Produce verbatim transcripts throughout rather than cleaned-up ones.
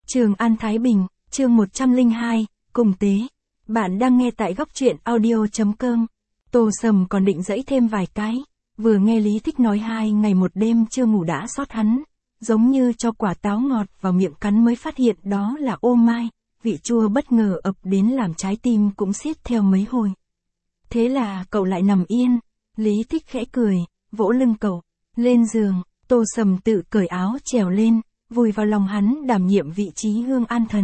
Trường An Thái Bình, chương một trăm lẻ hai, cùng tế. Bạn đang nghe tại góc truyện audio.com. Tô Sầm còn định dẫy thêm vài cái, vừa nghe Lý Thích nói hai ngày một đêm chưa ngủ đã xót hắn, giống như cho quả táo ngọt vào miệng cắn mới phát hiện đó là ô mai, vị chua bất ngờ ập đến làm trái tim cũng xiết theo mấy hồi. Thế là cậu lại nằm yên, Lý Thích khẽ cười, vỗ lưng cậu, lên giường, Tô Sầm tự cởi áo trèo lên, vùi vào lòng hắn đảm nhiệm vị trí Hương An Thần.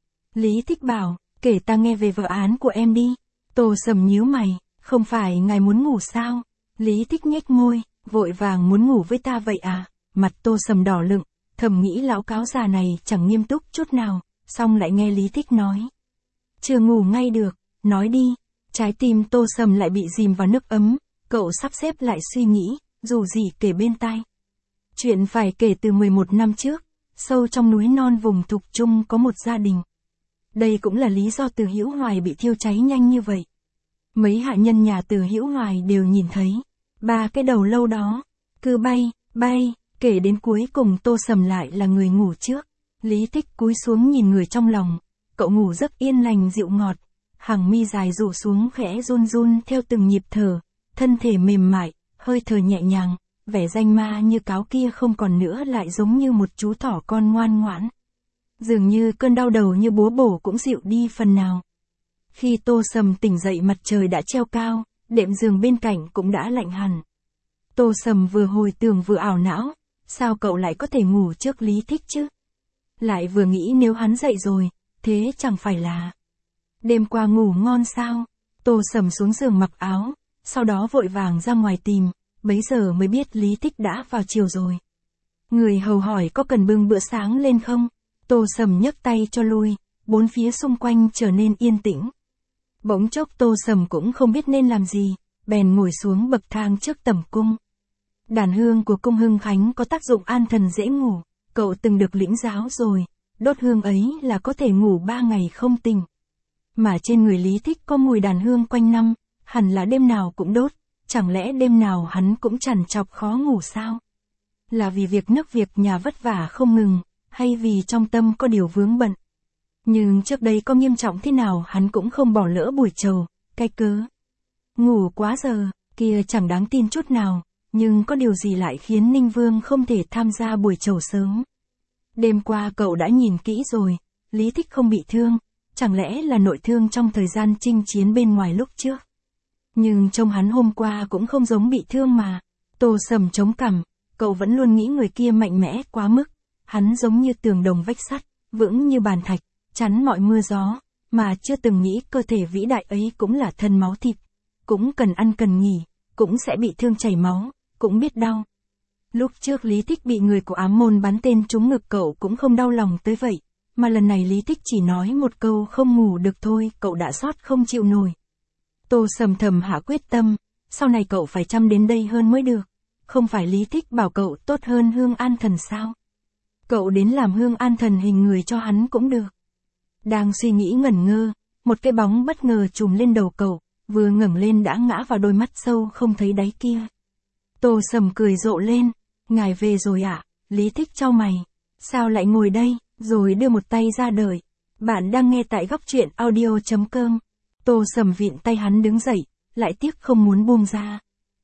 Lý Thích bảo, kể ta nghe về vợ án của em đi. Tô Sầm nhíu mày, không phải ngài muốn ngủ sao? Lý Thích nhếch môi, vội vàng muốn ngủ với ta vậy à? Mặt Tô Sầm đỏ lựng, thầm nghĩ lão cáo già này chẳng nghiêm túc chút nào, xong lại nghe Lý Thích nói. Chưa ngủ ngay được, nói đi. Trái tim Tô Sầm lại bị dìm vào nước ấm, cậu sắp xếp lại suy nghĩ, dù gì kể bên tai. Chuyện phải kể từ mười một năm trước, sâu trong núi non vùng Thục Trung có một gia đình. Đây cũng là lý do Từ Hữu Hoài bị thiêu cháy nhanh như vậy. Mấy hạ nhân nhà Từ Hữu Hoài đều nhìn thấy, ba cái đầu lâu đó, cứ bay, bay, kể đến cuối cùng Tô Sầm lại là người ngủ trước. Lý Thích cúi xuống nhìn người trong lòng, cậu ngủ giấc yên lành dịu ngọt, hàng mi dài rủ xuống khẽ run run theo từng nhịp thở, thân thể mềm mại, hơi thở nhẹ nhàng, vẻ danh ma như cáo kia không còn nữa lại giống như một chú thỏ con ngoan ngoãn. Dường như cơn đau đầu như búa bổ cũng dịu đi phần nào. Khi Tô Sầm tỉnh dậy mặt trời đã treo cao, đệm giường bên cạnh cũng đã lạnh hẳn. Tô Sầm vừa hồi tưởng vừa ảo não, sao cậu lại có thể ngủ trước Lý Thích chứ? Lại vừa nghĩ nếu hắn dậy rồi, thế chẳng phải là... Đêm qua ngủ ngon sao? Tô Sầm xuống giường mặc áo, sau đó vội vàng ra ngoài tìm, bấy giờ mới biết Lý Thích đã vào chiều rồi. Người hầu hỏi có cần bưng bữa sáng lên không? Tô Sầm nhấc tay cho lui, bốn phía xung quanh trở nên yên tĩnh. Bỗng chốc Tô Sầm cũng không biết nên làm gì, bèn ngồi xuống bậc thang trước tẩm cung. Đàn hương của cung Hưng Khánh có tác dụng an thần dễ ngủ, cậu từng được lĩnh giáo rồi, đốt hương ấy là có thể ngủ ba ngày không tỉnh. Mà trên người Lý Thích có mùi đàn hương quanh năm, hẳn là đêm nào cũng đốt, chẳng lẽ đêm nào hắn cũng trằn trọc khó ngủ sao? Là vì việc nước việc nhà vất vả không ngừng, hay vì trong tâm có điều vướng bận? Nhưng trước đây có nghiêm trọng thế nào hắn cũng không bỏ lỡ buổi trầu, cái cớ. Ngủ quá giờ, kia chẳng đáng tin chút nào, nhưng có điều gì lại khiến Ninh Vương không thể tham gia buổi trầu sớm? Đêm qua cậu đã nhìn kỹ rồi, Lý Thích không bị thương, chẳng lẽ là nội thương trong thời gian chinh chiến bên ngoài lúc trước? Nhưng trông hắn hôm qua cũng không giống bị thương mà. Tô Sầm chống cằm, cậu vẫn luôn nghĩ người kia mạnh mẽ quá mức, hắn giống như tường đồng vách sắt, vững như bàn thạch, chắn mọi mưa gió, mà chưa từng nghĩ cơ thể vĩ đại ấy cũng là thân máu thịt, cũng cần ăn cần nghỉ, cũng sẽ bị thương chảy máu, cũng biết đau. Lúc trước Lý Thích bị người của Ám Môn bắn tên trúng ngực cậu cũng không đau lòng tới vậy, mà lần này Lý Thích chỉ nói một câu không ngủ được thôi, cậu đã sót không chịu nổi. Tô Sầm thầm hạ quyết tâm, sau này cậu phải chăm đến đây hơn mới được, không phải Lý Thích bảo cậu tốt hơn Hương An Thần sao? Cậu đến làm Hương An Thần hình người cho hắn cũng được. Đang suy nghĩ ngẩn ngơ, một cái bóng bất ngờ trùm lên đầu cậu, vừa ngẩng lên đã ngã vào đôi mắt sâu không thấy đáy kia. Tô Sầm cười rộ lên, ngài về rồi ạ? À? Lý Thích chau mày, sao lại ngồi đây, rồi đưa một tay ra đợi. Bạn đang nghe tại góc truyện audio.com. Tô Sầm vịn tay hắn đứng dậy, lại tiếc không muốn buông ra.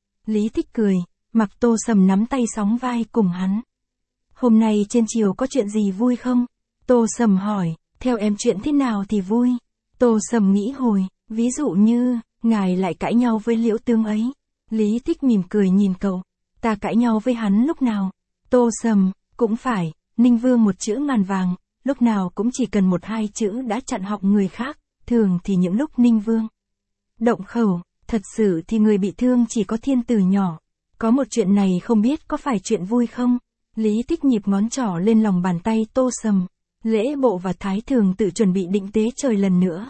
Lý Thích cười, mặc Tô Sầm nắm tay sóng vai cùng hắn. Hôm nay trên chiều có chuyện gì vui không? Tô Sầm hỏi, theo em chuyện thế nào thì vui? Tô Sầm nghĩ hồi, ví dụ như, ngài lại cãi nhau với Liễu Tướng ấy. Lý Thích mỉm cười nhìn cậu, ta cãi nhau với hắn lúc nào? Tô Sầm, cũng phải, Ninh Vương một chữ ngàn vàng, lúc nào cũng chỉ cần một hai chữ đã chặn họng người khác, thường thì những lúc Ninh Vương động khẩu, thật sự thì người bị thương chỉ có Thiên Tử nhỏ. Có một chuyện này không biết có phải chuyện vui không? Lý Thích nhịp ngón trỏ lên lòng bàn tay Tô Sầm, lễ bộ và thái thường tự chuẩn bị định tế trời lần nữa.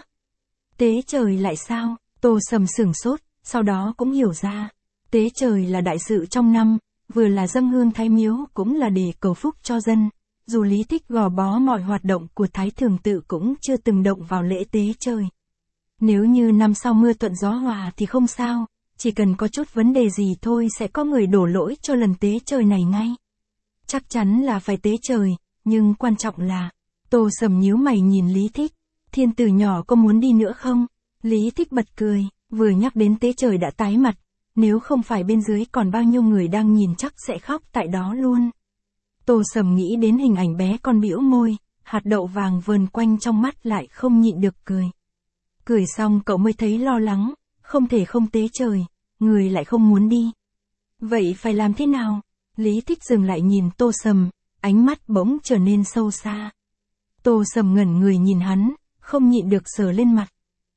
Tế trời lại sao? Tô Sầm sửng sốt, sau đó cũng hiểu ra. Tế trời là đại sự trong năm, vừa là dâng hương thái miếu cũng là để cầu phúc cho dân. Dù Lý Thích gò bó mọi hoạt động của thái thường tự cũng chưa từng động vào lễ tế trời. Nếu như năm sau mưa thuận gió hòa thì không sao, chỉ cần có chút vấn đề gì thôi sẽ có người đổ lỗi cho lần tế trời này ngay. Chắc chắn là phải tế trời, nhưng quan trọng là, Tô Sầm nhíu mày nhìn Lý Thích. Thiên tử nhỏ có muốn đi nữa không? Lý Thích bật cười, vừa nhắc đến tế trời đã tái mặt. Nếu không phải bên dưới còn bao nhiêu người đang nhìn chắc sẽ khóc tại đó luôn. Tô Sầm nghĩ đến hình ảnh bé con bĩu môi, hạt đậu vàng vờn quanh trong mắt lại không nhịn được cười. Cười xong cậu mới thấy lo lắng, không thể không tế trời, người lại không muốn đi. Vậy phải làm thế nào? Lý Thích dừng lại nhìn Tô Sầm, ánh mắt bỗng trở nên sâu xa. Tô Sầm ngẩn người nhìn hắn, không nhịn được sờ lên mặt.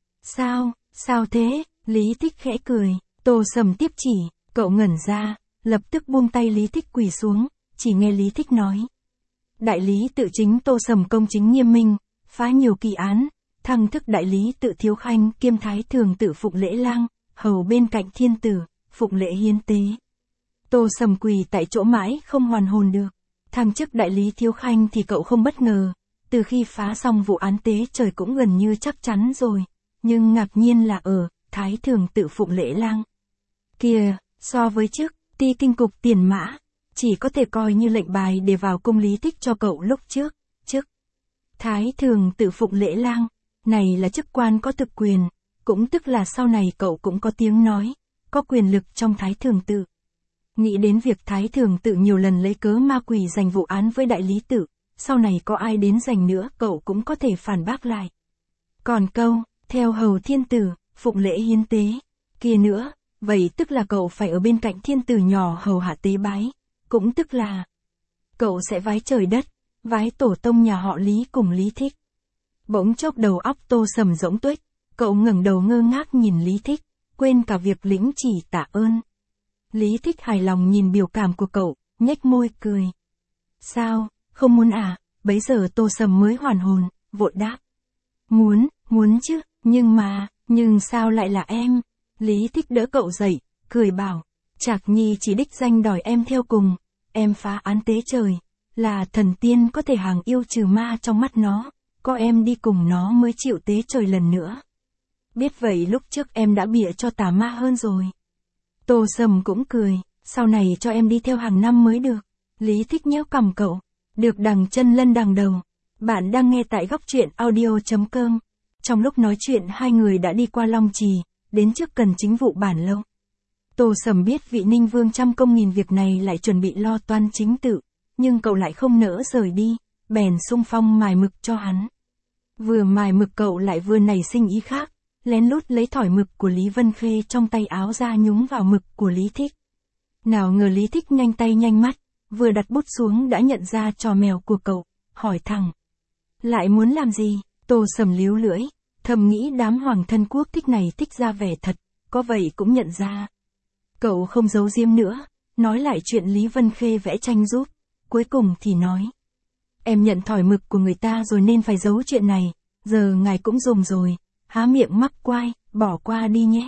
Sao, sao thế? Lý Thích khẽ cười, Tô Sầm tiếp chỉ, cậu ngẩn ra, lập tức buông tay Lý Thích quỳ xuống, chỉ nghe Lý Thích nói. Đại lý tự chính Tô Sầm công chính nghiêm minh, phá nhiều kỳ án, thăng thức đại lý tự thiếu khanh kiêm thái thường tự Phụng Lễ Lang, hầu bên cạnh thiên tử, phụng lễ hiến tế. Tô Sầm quỳ tại chỗ mãi không hoàn hồn được. Thăng chức đại lý thiếu khanh thì cậu không bất ngờ, từ khi phá xong vụ án tế trời cũng gần như chắc chắn rồi, nhưng ngạc nhiên là ở thái thường tự Phụng Lễ Lang. Kìa, so với chức ti kinh cục tiền mã, chỉ có thể coi như lệnh bài để vào cung Lý Thích cho cậu lúc trước. Chức thái thường tự Phụng Lễ Lang này là chức quan có thực quyền, cũng tức là sau này cậu cũng có tiếng nói, có quyền lực trong thái thường tự. Nghĩ đến việc thái thường tự nhiều lần lấy cớ ma quỷ giành vụ án với đại lý tự, sau này có ai đến giành nữa cậu cũng có thể phản bác lại. Còn câu, theo hầu thiên tử, phụng lễ hiến tế, kia nữa, vậy tức là cậu phải ở bên cạnh thiên tử nhỏ hầu hạ tế bái, cũng tức là cậu sẽ vái trời đất, vái tổ tông nhà họ Lý cùng Lý Thích. Bỗng chốc đầu óc Tô Sầm rỗng tuếch, cậu ngẩng đầu ngơ ngác nhìn Lý Thích, quên cả việc lĩnh chỉ tạ ơn. Lý Thích hài lòng nhìn biểu cảm của cậu, nhếch môi cười. Sao, không muốn à? Bấy giờ Tô Sầm mới hoàn hồn, vội đáp. Muốn, muốn chứ, nhưng mà, nhưng sao lại là em? Lý Thích đỡ cậu dậy, cười bảo. Trạc Nhi chỉ đích danh đòi em theo cùng, em phá án tế trời, là thần tiên có thể hàng yêu trừ ma trong mắt nó, có em đi cùng nó mới chịu tế trời lần nữa. Biết vậy lúc trước em đã bịa cho tà ma hơn rồi. Tô Sầm cũng cười, sau này cho em đi theo hàng năm mới được. Lý Thích nhéo cằm cậu, được đằng chân lân đằng đầu. Bạn đang nghe tại góc truyện audio.com. Trong lúc nói chuyện hai người đã đi qua Long Trì, đến trước cần chính vụ bản lâu. Tô Sầm biết vị Ninh Vương trăm công nghìn việc này lại chuẩn bị lo toan chính tự, nhưng cậu lại không nỡ rời đi, bèn xung phong mài mực cho hắn. Vừa mài mực cậu lại vừa nảy sinh ý khác, lén lút lấy thỏi mực của Lý Vân Khê trong tay áo ra nhúng vào mực của Lý Thích. Nào ngờ Lý Thích nhanh tay nhanh mắt, vừa đặt bút xuống đã nhận ra trò mèo của cậu, hỏi thẳng. Lại muốn làm gì? Tô Sầm líu lưỡi, thầm nghĩ đám hoàng thân quốc thích này thích ra vẻ thật, có vậy cũng nhận ra. Cậu không giấu giếm nữa, nói lại chuyện Lý Vân Khê vẽ tranh giúp, cuối cùng thì nói. Em nhận thỏi mực của người ta rồi nên phải giấu chuyện này, giờ ngài cũng dùng rồi, há miệng mắc quai, bỏ qua đi nhé.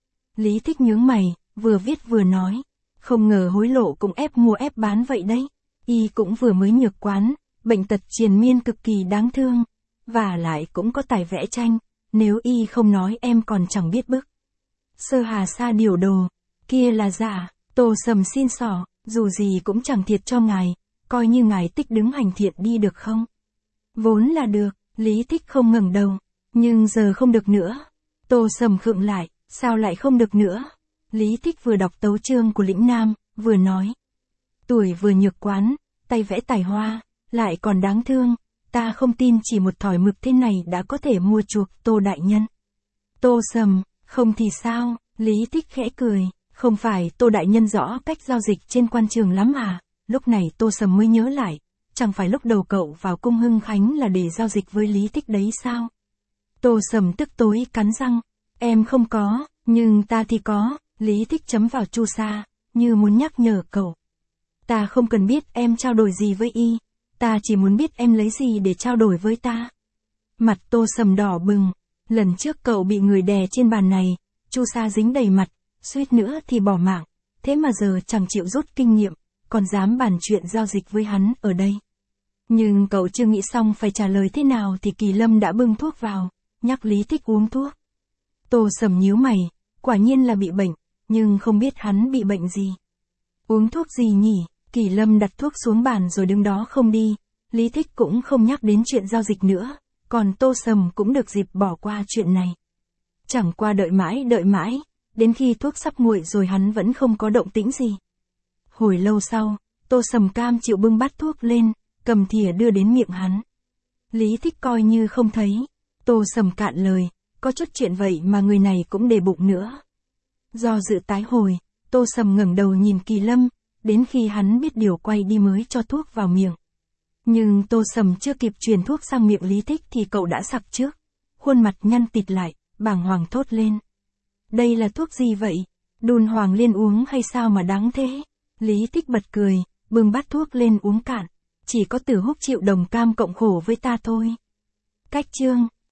Lý Thích nhướng mày, vừa viết vừa nói, không ngờ hối lộ cũng ép mua ép bán vậy đấy, y cũng vừa mới nhược quán, bệnh tật triền miên cực kỳ đáng thương, và lại cũng có tài vẽ tranh, nếu y không nói em còn chẳng biết bức. Sơ hà sa điều đồ, kia là giả, Tô Sầm xin xỏ, dù gì cũng chẳng thiệt cho ngài, coi như ngài tích đứng hành thiện đi được không? Vốn là được, Lý Thích không ngẩng đầu, nhưng giờ không được nữa. Tô Sầm khựng lại, sao lại không được nữa? Lý Thích vừa đọc tấu chương của Lĩnh Nam, vừa nói. Tuổi vừa nhược quán, tay vẽ tài hoa, lại còn đáng thương, ta không tin chỉ một thỏi mực thế này đã có thể mua chuộc Tô đại nhân. Tô Sầm, không thì sao? Lý Thích khẽ cười, không phải Tô đại nhân rõ cách giao dịch trên quan trường lắm à? Lúc này Tô Sầm mới nhớ lại, chẳng phải lúc đầu cậu vào cung Hưng Khánh là để giao dịch với Lý Thích đấy sao? Tô Sầm tức tối cắn răng, em không có, nhưng ta thì có. Lý Thích chấm vào chu sa, như muốn nhắc nhở cậu. Ta không cần biết em trao đổi gì với y, ta chỉ muốn biết em lấy gì để trao đổi với ta. Mặt Tô Sầm đỏ bừng, lần trước cậu bị người đè trên bàn này, chu sa dính đầy mặt, suýt nữa thì bỏ mạng, thế mà giờ chẳng chịu rút kinh nghiệm, còn dám bàn chuyện giao dịch với hắn ở đây. Nhưng cậu chưa nghĩ xong phải trả lời thế nào thì Kỳ Lâm đã bưng thuốc vào, nhắc Lý Thích uống thuốc. Tô Sầm nhíu mày, quả nhiên là bị bệnh, nhưng không biết hắn bị bệnh gì. Uống thuốc gì nhỉ? Kỳ Lâm đặt thuốc xuống bàn rồi đứng đó không đi, Lý Thích cũng không nhắc đến chuyện giao dịch nữa, còn Tô Sầm cũng được dịp bỏ qua chuyện này. Chẳng qua đợi mãi đợi mãi, đến khi thuốc sắp nguội rồi hắn vẫn không có động tĩnh gì. Hồi lâu sau, Tô Sầm cam chịu bưng bát thuốc lên, cầm thìa đưa đến miệng hắn. Lý Thích coi như không thấy. Tô Sầm cạn lời, có chút chuyện vậy mà người này cũng để bụng nữa. Do dự tái hồi, Tô Sầm ngẩng đầu nhìn Kỳ Lâm, đến khi hắn biết điều quay đi mới cho thuốc vào miệng. Nhưng Tô Sầm chưa kịp truyền thuốc sang miệng Lý Thích thì cậu đã sặc trước. Khuôn mặt nhăn tịt lại, bàng hoàng thốt lên. Đây là thuốc gì vậy? Đun hoàng liên uống hay sao mà đáng thế? Lý Thích bật cười, bưng bát thuốc lên uống cạn. Chỉ có Tử Húc chịu đồng cam cộng khổ với ta thôi. Cách chương